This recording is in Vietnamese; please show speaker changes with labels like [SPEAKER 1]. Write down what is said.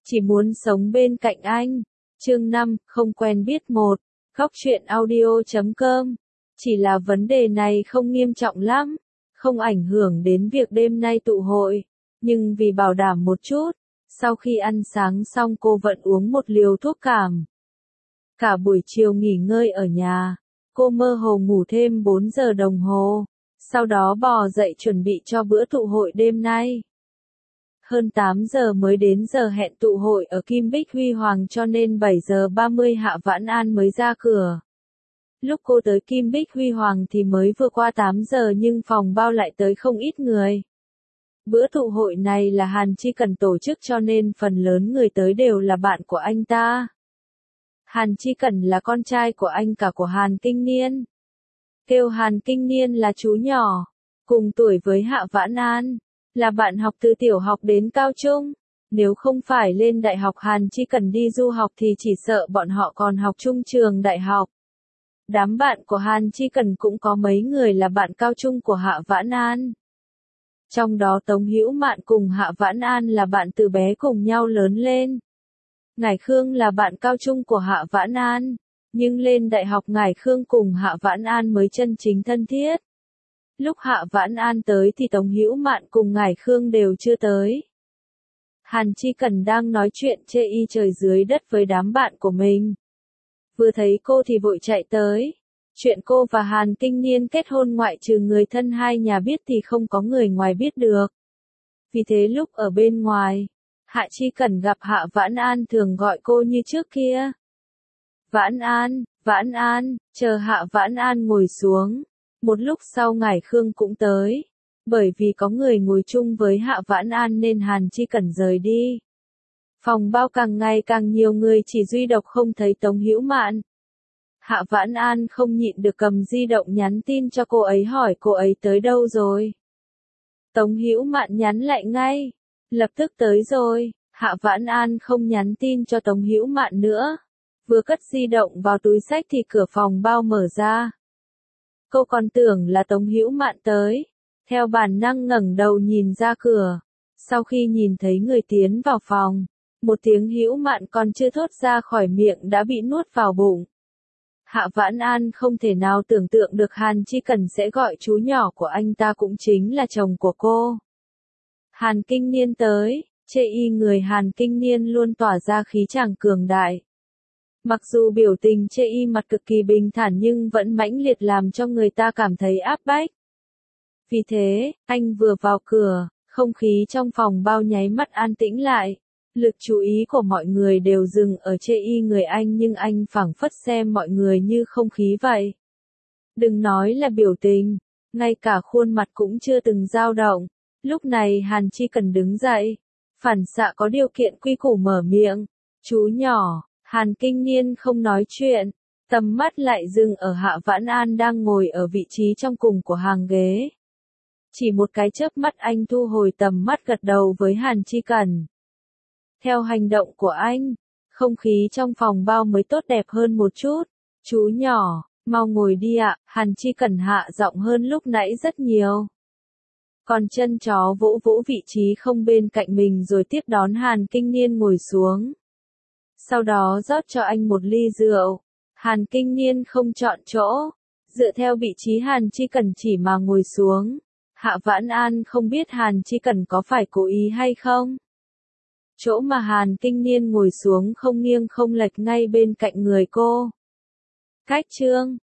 [SPEAKER 1] Chỉ muốn sống bên cạnh anh. Chương 5, không quen biết 1. Góc truyện audio.com. Chỉ là vấn đề này không nghiêm trọng lắm, không ảnh hưởng đến việc đêm nay tụ hội, nhưng vì bảo đảm một chút, sau khi ăn sáng xong cô vẫn uống một liều thuốc cảm. Cả buổi chiều nghỉ ngơi ở nhà, cô mơ hồ ngủ thêm 4 giờ đồng hồ, sau đó bò dậy chuẩn bị cho bữa tụ hội đêm nay. Hơn 8 giờ mới đến giờ hẹn tụ hội ở Kim Bích Huy Hoàng cho nên 7 giờ 30 Hạ Vãn An mới ra cửa. Lúc cô tới Kim Bích Huy Hoàng thì mới vừa qua 8 giờ nhưng phòng bao lại tới không ít người. Bữa tụ hội này là Hàn Chi Cần tổ chức cho nên phần lớn người tới đều là bạn của anh ta. Hàn Chi Cần là con trai của anh cả của Hàn Kinh Niên. Kêu Hàn Kinh Niên là chú nhỏ, cùng tuổi với Hạ Vãn An, là bạn học từ tiểu học đến cao trung. Nếu không phải lên đại học Hàn Chi Cần đi du học thì chỉ sợ bọn họ còn học chung trường đại học. Đám bạn của Hàn Chi Cần cũng có mấy người là bạn cao trung của Hạ Vãn An. Trong đó Tống Hữu Mạn cùng Hạ Vãn An là bạn từ bé cùng nhau lớn lên. Ngải Khương là bạn cao trung của Hạ Vãn An, nhưng lên đại học Ngải Khương cùng Hạ Vãn An mới chân chính thân thiết. Lúc Hạ Vãn An tới thì Tống Hữu Mạn cùng Ngải Khương đều chưa tới. Hàn Chi Cần đang nói chuyện chê y trời dưới đất với đám bạn của mình. Vừa thấy cô thì vội chạy tới. Chuyện cô và Hàn Kinh Niên kết hôn ngoại trừ người thân hai nhà biết thì không có người ngoài biết được. Vì thế lúc ở bên ngoài, Hạ Chi Cần gặp Hạ Vãn An thường gọi cô như trước kia. Vãn An, chờ Hạ Vãn An ngồi xuống. Một lúc sau Ngải Khương cũng tới. Bởi vì có người ngồi chung với Hạ Vãn An nên Hàn Chi Cần rời đi. Phòng bao càng ngày càng nhiều người chỉ duy độc không thấy Tống Hữu Mạn. Hạ Vãn An không nhịn được cầm di động nhắn tin cho cô ấy hỏi cô ấy tới đâu rồi. Tống Hữu Mạn nhắn lại ngay. Lập tức tới rồi. Hạ Vãn An không nhắn tin cho Tống Hữu Mạn nữa. Vừa cất di động vào túi xách thì cửa phòng bao mở ra. Cô còn tưởng là Tống Hữu Mạn tới. Theo bản năng ngẩng đầu nhìn ra cửa. Sau khi nhìn thấy người tiến vào phòng, một tiếng Hữu Mạn còn chưa thốt ra khỏi miệng đã bị nuốt vào bụng. Hạ Vãn An không thể nào tưởng tượng được Hàn Chi Cần sẽ gọi chú nhỏ của anh ta cũng chính là chồng của cô. Hàn Kinh Niên tới, chê y người Hàn Kinh Niên luôn tỏa ra khí chàng cường đại. Mặc dù biểu tình chê y mặt cực kỳ bình thản nhưng vẫn mãnh liệt làm cho người ta cảm thấy áp bách. Vì thế, anh vừa vào cửa, không khí trong phòng bao nháy mắt an tĩnh lại. Lực chú ý của mọi người đều dừng ở chê y người anh nhưng anh phảng phất xem mọi người như không khí vậy. Đừng nói là biểu tình, ngay cả khuôn mặt cũng chưa từng dao động. Lúc này Hàn Chi Cần đứng dậy, phản xạ có điều kiện quy củ mở miệng. Chú nhỏ, Hàn Kinh Niên không nói chuyện, tầm mắt lại dừng ở Hạ Vãn An đang ngồi ở vị trí trong cùng của hàng ghế. Chỉ một cái chớp mắt anh thu hồi tầm mắt gật đầu với Hàn Chi Cần. Theo hành động của anh, không khí trong phòng bao mới tốt đẹp hơn một chút. Chú nhỏ, mau ngồi đi ạ, Hàn Chi Cần hạ giọng hơn lúc nãy rất nhiều. Còn chân chó vỗ vỗ vị trí không bên cạnh mình rồi tiếp đón Hàn Kinh Niên ngồi xuống. Sau đó rót cho anh một ly rượu. Hàn Kinh Niên không chọn chỗ, dựa theo vị trí Hàn Chi Cần chỉ mà ngồi xuống. Hạ Vãn An không biết Hàn Chi Cần có phải cố ý hay không. Chỗ mà Hàn Kinh Niên ngồi xuống không nghiêng không lệch ngay bên cạnh người cô. Cách chương